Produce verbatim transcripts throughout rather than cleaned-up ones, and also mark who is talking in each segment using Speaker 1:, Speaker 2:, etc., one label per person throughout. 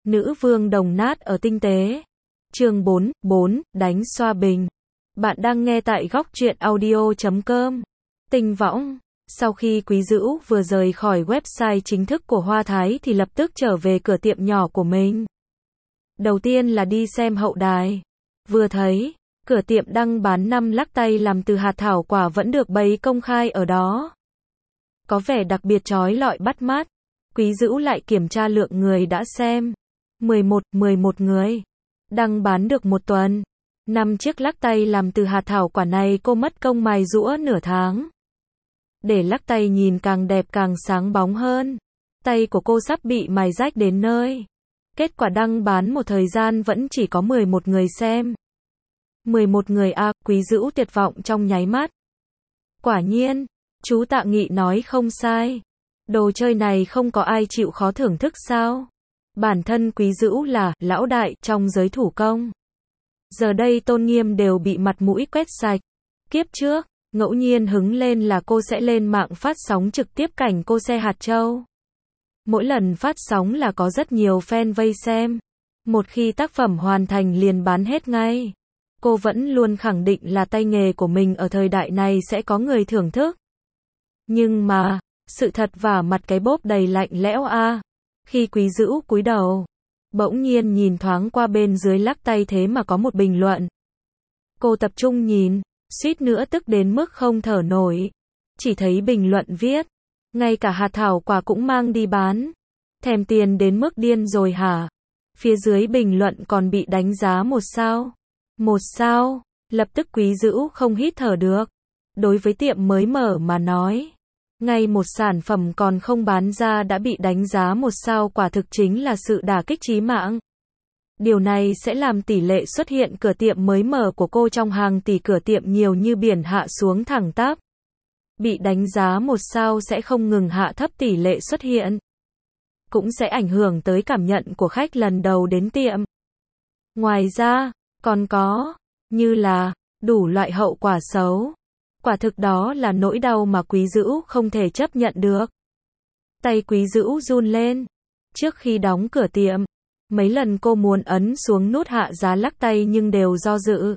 Speaker 1: Nữ vương đồng nát ở tinh tế. Chương bốn, bốn, đánh xoa bình. Bạn đang nghe tại góc truyện audio chấm com. Tinh võng. Sau khi Quý Dữu vừa rời khỏi website chính thức của Hoa Thái thì lập tức trở về cửa tiệm nhỏ của mình. Đầu tiên là đi xem hậu đài. Vừa thấy, cửa tiệm đang bán năm lắc tay làm từ hạt thảo quả vẫn được bày công khai ở đó. Có vẻ đặc biệt chói lọi bắt mắt. Quý Dữu lại kiểm tra lượng người đã xem. mười một, mười một người. Đang bán được một tuần. Năm chiếc lắc tay làm từ hạt thảo quả này cô mất công mài giũa nửa tháng. Để lắc tay nhìn càng đẹp càng sáng bóng hơn. Tay của cô sắp bị mài rách đến nơi. Kết quả đăng bán một thời gian vẫn chỉ có mười một người xem. mười một người à, Quý Dữu tuyệt vọng trong nháy mắt. Quả nhiên, chú Tạ Nghị nói không sai. Đồ chơi này không có ai chịu khó thưởng thức sao? Bản thân Quý Dữu là lão đại trong giới thủ công. Giờ đây tôn nghiêm đều bị mặt mũi quét sạch. Kiếp trước, ngẫu nhiên hứng lên là cô sẽ lên mạng phát sóng trực tiếp cảnh cô xe hạt châu. Mỗi lần phát sóng là có rất nhiều fan vây xem. Một khi tác phẩm hoàn thành liền bán hết ngay. Cô vẫn luôn khẳng định là tay nghề của mình ở thời đại này sẽ có người thưởng thức. Nhưng mà, sự thật vả mặt cái bốp đầy lạnh lẽo a. Khi Quý Dữu cúi đầu, bỗng nhiên nhìn thoáng qua bên dưới lắc tay thế mà có một bình luận. Cô tập trung nhìn, suýt nữa tức đến mức không thở nổi. Chỉ thấy bình luận viết, ngay cả hạt thảo quả cũng mang đi bán. Thèm tiền đến mức điên rồi hả? Phía dưới bình luận còn bị đánh giá một sao. Một sao, lập tức Quý Dữu không hít thở được. Đối với tiệm mới mở mà nói, ngay một sản phẩm còn không bán ra đã bị đánh giá một sao quả thực chính là sự đả kích chí mạng. Điều này sẽ làm tỷ lệ xuất hiện cửa tiệm mới mở của cô trong hàng tỷ cửa tiệm nhiều như biển hạ xuống thẳng tắp. Bị đánh giá một sao sẽ không ngừng hạ thấp tỷ lệ xuất hiện. Cũng sẽ ảnh hưởng tới cảm nhận của khách lần đầu đến tiệm. Ngoài ra, còn có, như là, đủ loại hậu quả xấu. Quả thực đó là nỗi đau mà Quý Dữu không thể chấp nhận được. Tay Quý Dữu run lên. Trước khi đóng cửa tiệm, mấy lần cô muốn ấn xuống nút hạ giá lắc tay nhưng đều do dự.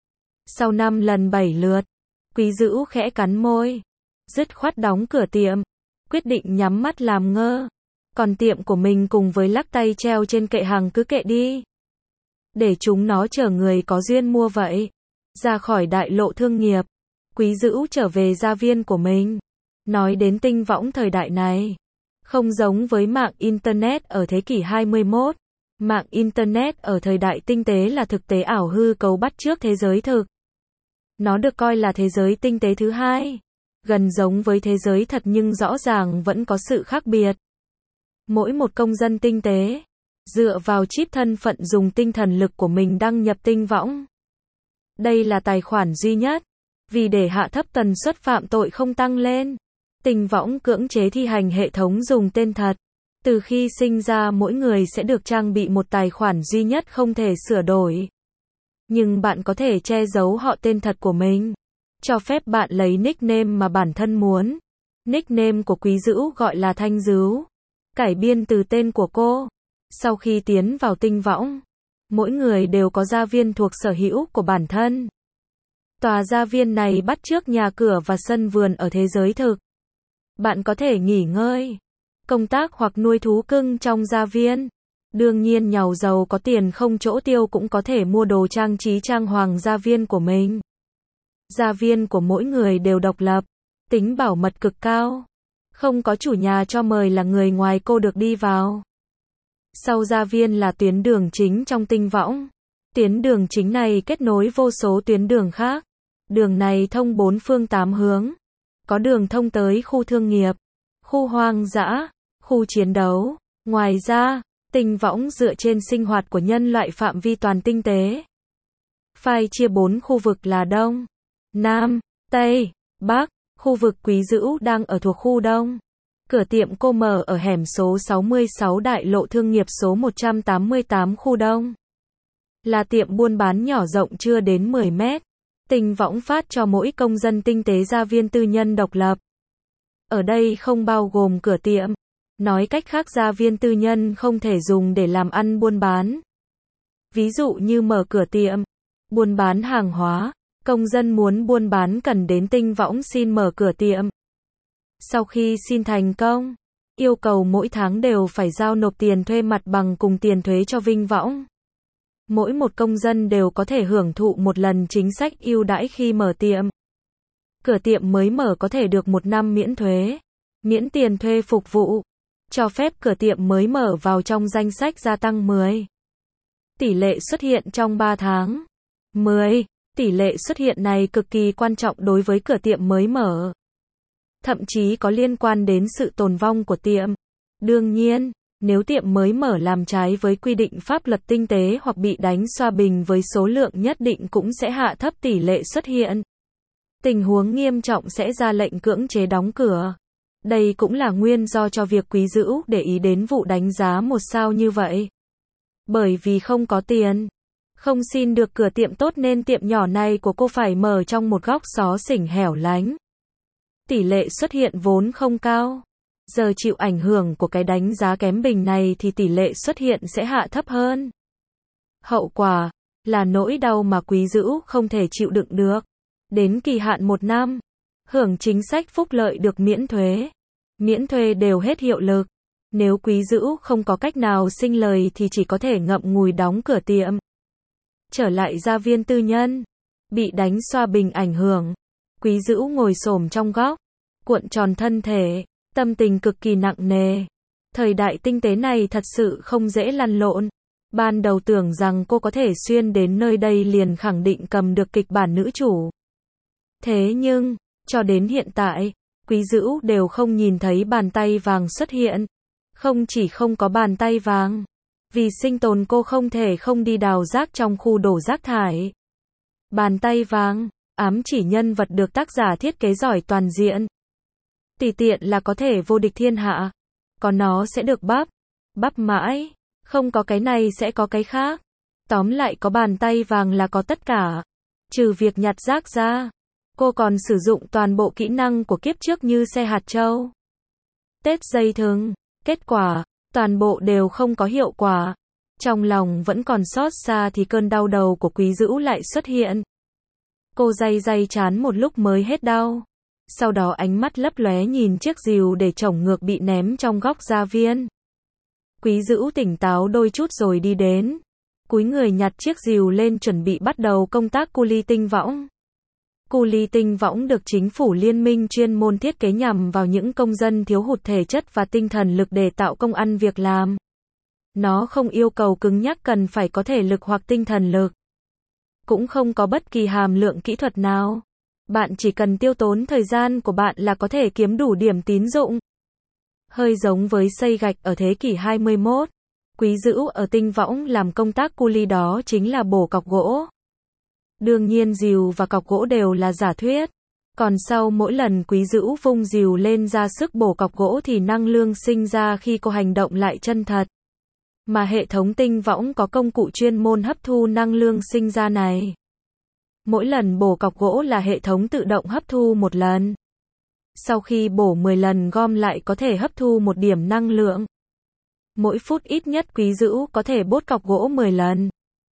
Speaker 1: Sau năm lần bảy lượt, Quý Dữu khẽ cắn môi. Dứt khoát đóng cửa tiệm. Quyết định nhắm mắt làm ngơ. Còn tiệm của mình cùng với lắc tay treo trên kệ hàng cứ kệ đi. Để chúng nó chờ người có duyên mua vậy. Ra khỏi đại lộ thương nghiệp, Quý Dữu trở về gia viên của mình. Nói đến tinh võng thời đại này, không giống với mạng Internet ở thế kỷ hai mươi mốt. Mạng Internet ở thời đại tinh tế là thực tế ảo hư cấu bắt chước thế giới thực. Nó được coi là thế giới tinh tế thứ hai. Gần giống với thế giới thật nhưng rõ ràng vẫn có sự khác biệt. Mỗi một công dân tinh tế, dựa vào chip thân phận dùng tinh thần lực của mình đăng nhập tinh võng. Đây là tài khoản duy nhất. Vì để hạ thấp tần suất phạm tội không tăng lên, tinh võng cưỡng chế thi hành hệ thống dùng tên thật. Từ khi sinh ra mỗi người sẽ được trang bị một tài khoản duy nhất không thể sửa đổi. Nhưng bạn có thể che giấu họ tên thật của mình. Cho phép bạn lấy nickname mà bản thân muốn. Nickname của Quý Dữu gọi là Thanh Dứu. Cải biên từ tên của cô. Sau khi tiến vào tinh võng, mỗi người đều có gia viên thuộc sở hữu của bản thân. Tòa gia viên này bắt chước nhà cửa và sân vườn ở thế giới thực. Bạn có thể nghỉ ngơi, công tác hoặc nuôi thú cưng trong gia viên. Đương nhiên giàu giàu có tiền không chỗ tiêu cũng có thể mua đồ trang trí trang hoàng gia viên của mình. Gia viên của mỗi người đều độc lập, tính bảo mật cực cao. Không có chủ nhà cho mời là người ngoài cô được đi vào. Sau gia viên là tuyến đường chính trong tinh võng. Tuyến đường chính này kết nối vô số tuyến đường khác. Đường này thông bốn phương tám hướng. Có đường thông tới khu thương nghiệp, khu hoang dã, khu chiến đấu. Ngoài ra, tinh võng dựa trên sinh hoạt của nhân loại phạm vi toàn tinh tế. Phai chia bốn khu vực là Đông, Nam, Tây, Bắc. Khu vực Quý Dữu đang ở thuộc khu Đông. Cửa tiệm cô mở ở hẻm số sáu mươi sáu đại lộ thương nghiệp số một trăm tám mươi tám khu Đông. Là tiệm buôn bán nhỏ rộng chưa đến mười mét. Tinh võng phát cho mỗi công dân tinh tế gia viên tư nhân độc lập. Ở đây không bao gồm cửa tiệm, Nói cách khác gia viên tư nhân không thể dùng để làm ăn buôn bán. Ví dụ như mở cửa tiệm, buôn bán hàng hóa, công dân muốn buôn bán cần đến Tinh Võng xin mở cửa tiệm. Sau khi xin thành công, yêu cầu mỗi tháng đều phải giao nộp tiền thuê mặt bằng cùng tiền thuế cho Vinh Võng. Mỗi một công dân đều có thể hưởng thụ một lần chính sách ưu đãi khi mở tiệm. Cửa tiệm mới mở có thể được một năm miễn thuế, miễn tiền thuê phục vụ, cho phép cửa tiệm mới mở vào trong danh sách gia tăng mười. Tỷ lệ xuất hiện trong ba tháng. mười. Tỷ lệ xuất hiện này cực kỳ quan trọng đối với cửa tiệm mới mở. Thậm chí có liên quan đến sự tồn vong của tiệm. Đương nhiên, nếu tiệm mới mở làm trái với quy định pháp luật tinh tế hoặc bị đánh xoa bình với số lượng nhất định cũng sẽ hạ thấp tỷ lệ xuất hiện. Tình huống nghiêm trọng sẽ ra lệnh cưỡng chế đóng cửa. Đây cũng là nguyên do cho việc Quý Dữu để ý đến vụ đánh giá một sao như vậy. Bởi vì không có tiền, không xin được cửa tiệm tốt nên tiệm nhỏ này của cô phải mở trong một góc xó xỉnh hẻo lánh. Tỷ lệ xuất hiện vốn không cao. Giờ chịu ảnh hưởng của cái đánh giá kém bình này thì tỷ lệ xuất hiện sẽ hạ thấp hơn. Hậu quả là nỗi đau mà Quý Dữu không thể chịu đựng được. Đến kỳ hạn một năm, hưởng chính sách phúc lợi được miễn thuế, miễn thuê đều hết hiệu lực. Nếu Quý Dữu không có cách nào sinh lời thì chỉ có thể ngậm ngùi đóng cửa tiệm. Trở lại gia viên tư nhân, bị đánh xoa bình ảnh hưởng, Quý Dữu ngồi xổm trong góc, cuộn tròn thân thể, tâm tình cực kỳ nặng nề. Thời đại tinh tế này thật sự không dễ lăn lộn. Ban đầu tưởng rằng cô có thể xuyên đến nơi đây liền khẳng định cầm được kịch bản nữ chủ. Thế nhưng, cho đến hiện tại, Quý Dữu đều không nhìn thấy bàn tay vàng xuất hiện. Không chỉ không có bàn tay vàng, vì sinh tồn cô không thể không đi đào rác trong khu đổ rác thải. Bàn tay vàng, ám chỉ nhân vật được tác giả thiết kế giỏi toàn diện. Tùy tiện là có thể vô địch thiên hạ. Có nó sẽ được bắp. Bắp mãi. Không có cái này sẽ có cái khác. Tóm lại có bàn tay vàng là có tất cả. Trừ việc nhặt rác ra. Cô còn sử dụng toàn bộ kỹ năng của kiếp trước như xe hạt châu, tết dây thừng. Kết quả, toàn bộ đều không có hiệu quả. Trong lòng vẫn còn xót xa thì cơn đau đầu của Quý Dữu lại xuất hiện. Cô day day chán một lúc mới hết đau. Sau đó ánh mắt lấp lóe nhìn chiếc rìu để chổng ngược bị ném trong góc gia viên. Quý Dữu tỉnh táo đôi chút rồi đi đến. Cúi người nhặt chiếc rìu lên chuẩn bị bắt đầu công tác cu li Tinh Võng. Cu li Tinh Võng được chính phủ liên minh chuyên môn thiết kế nhằm vào những công dân thiếu hụt thể chất và tinh thần lực để tạo công ăn việc làm. Nó không yêu cầu cứng nhắc cần phải có thể lực hoặc tinh thần lực. Cũng không có bất kỳ hàm lượng kỹ thuật nào. Bạn chỉ cần tiêu tốn thời gian của bạn là có thể kiếm đủ điểm tín dụng. Hơi giống với xây gạch ở thế kỷ hai mươi mốt. Quý Dữu ở Tinh Võng làm công tác cu li đó chính là bổ cọc gỗ. Đương nhiên rìu và cọc gỗ đều là giả thuyết. Còn sau mỗi lần Quý Dữu vung rìu lên ra sức bổ cọc gỗ thì năng lượng sinh ra khi cô hành động lại chân thật. Mà hệ thống Tinh Võng có công cụ chuyên môn hấp thu năng lượng sinh ra này. Mỗi lần bổ cọc gỗ là hệ thống tự động hấp thu một lần. Sau khi bổ mười lần gom lại có thể hấp thu một điểm năng lượng. Mỗi phút ít nhất Quý Dữu có thể bốt cọc gỗ mười lần.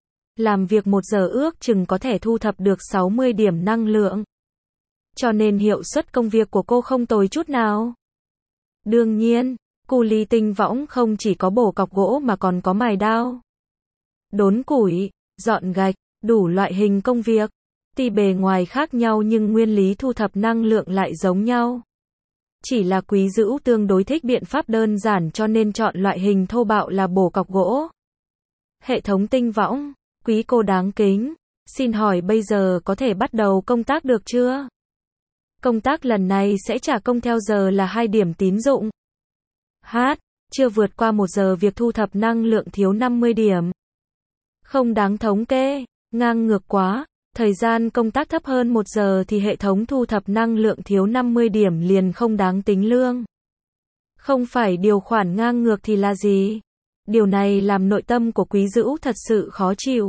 Speaker 1: Làm việc một giờ ước chừng có thể thu thập được sáu mươi điểm năng lượng. Cho nên hiệu suất công việc của cô không tồi chút nào. Đương nhiên, cu li Tinh Võng không chỉ có bổ cọc gỗ mà còn có mài đao, đốn củi, dọn gạch, đủ loại hình công việc. Tuy bề ngoài khác nhau nhưng nguyên lý thu thập năng lượng lại giống nhau. Chỉ là Quý Dữu tương đối thích biện pháp đơn giản cho nên chọn loại hình thô bạo là bổ cọc gỗ. Hệ thống Tinh Võng, quý cô đáng kính, xin hỏi bây giờ có thể bắt đầu công tác được chưa? Công tác lần này sẽ trả công theo giờ là hai điểm tín dụng. Hát, chưa vượt qua một giờ việc thu thập năng lượng thiếu năm mươi điểm. Không đáng thống kê, ngang ngược quá. Thời gian công tác thấp hơn một giờ thì hệ thống thu thập năng lượng thiếu năm mươi điểm liền không đáng tính lương. Không phải điều khoản ngang ngược thì là gì? Điều này làm nội tâm của Quý Dữu thật sự khó chịu.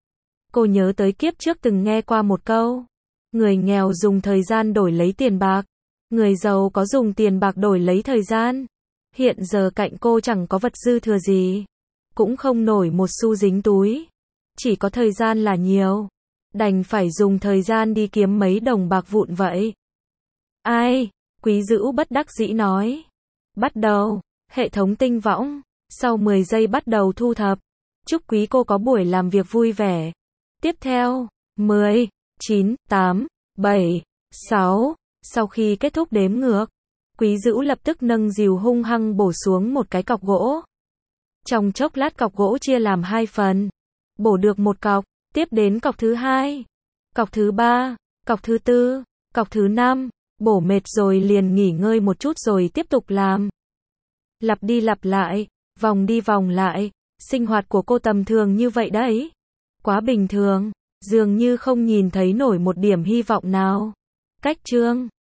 Speaker 1: Cô nhớ tới kiếp trước từng nghe qua một câu. Người nghèo dùng thời gian đổi lấy tiền bạc. Người giàu có dùng tiền bạc đổi lấy thời gian. Hiện giờ cạnh cô chẳng có vật dư thừa gì. Cũng không nổi một xu dính túi. Chỉ có thời gian là nhiều. Đành phải dùng thời gian đi kiếm mấy đồng bạc vụn vậy. Ai? Quý Dữu bất đắc dĩ nói. Bắt đầu. Hệ thống tinh võng. Sau mười giây bắt đầu thu thập. Chúc quý cô có buổi làm việc vui vẻ. Tiếp theo. mười, chín, tám, bảy, sáu. Sau khi kết thúc đếm ngược, Quý Dữu lập tức nâng dìu hung hăng bổ xuống một cái cọc gỗ. Trong chốc lát cọc gỗ chia làm hai phần. Bổ được một cọc, tiếp đến cọc thứ hai, cọc thứ ba, cọc thứ tư, cọc thứ năm. Bổ mệt rồi liền nghỉ ngơi một chút rồi tiếp tục làm. Lặp đi lặp lại, vòng đi vòng lại. Sinh hoạt của cô tầm thường như vậy đấy. Quá bình thường, dường như không nhìn thấy nổi một điểm hy vọng nào. Cách chương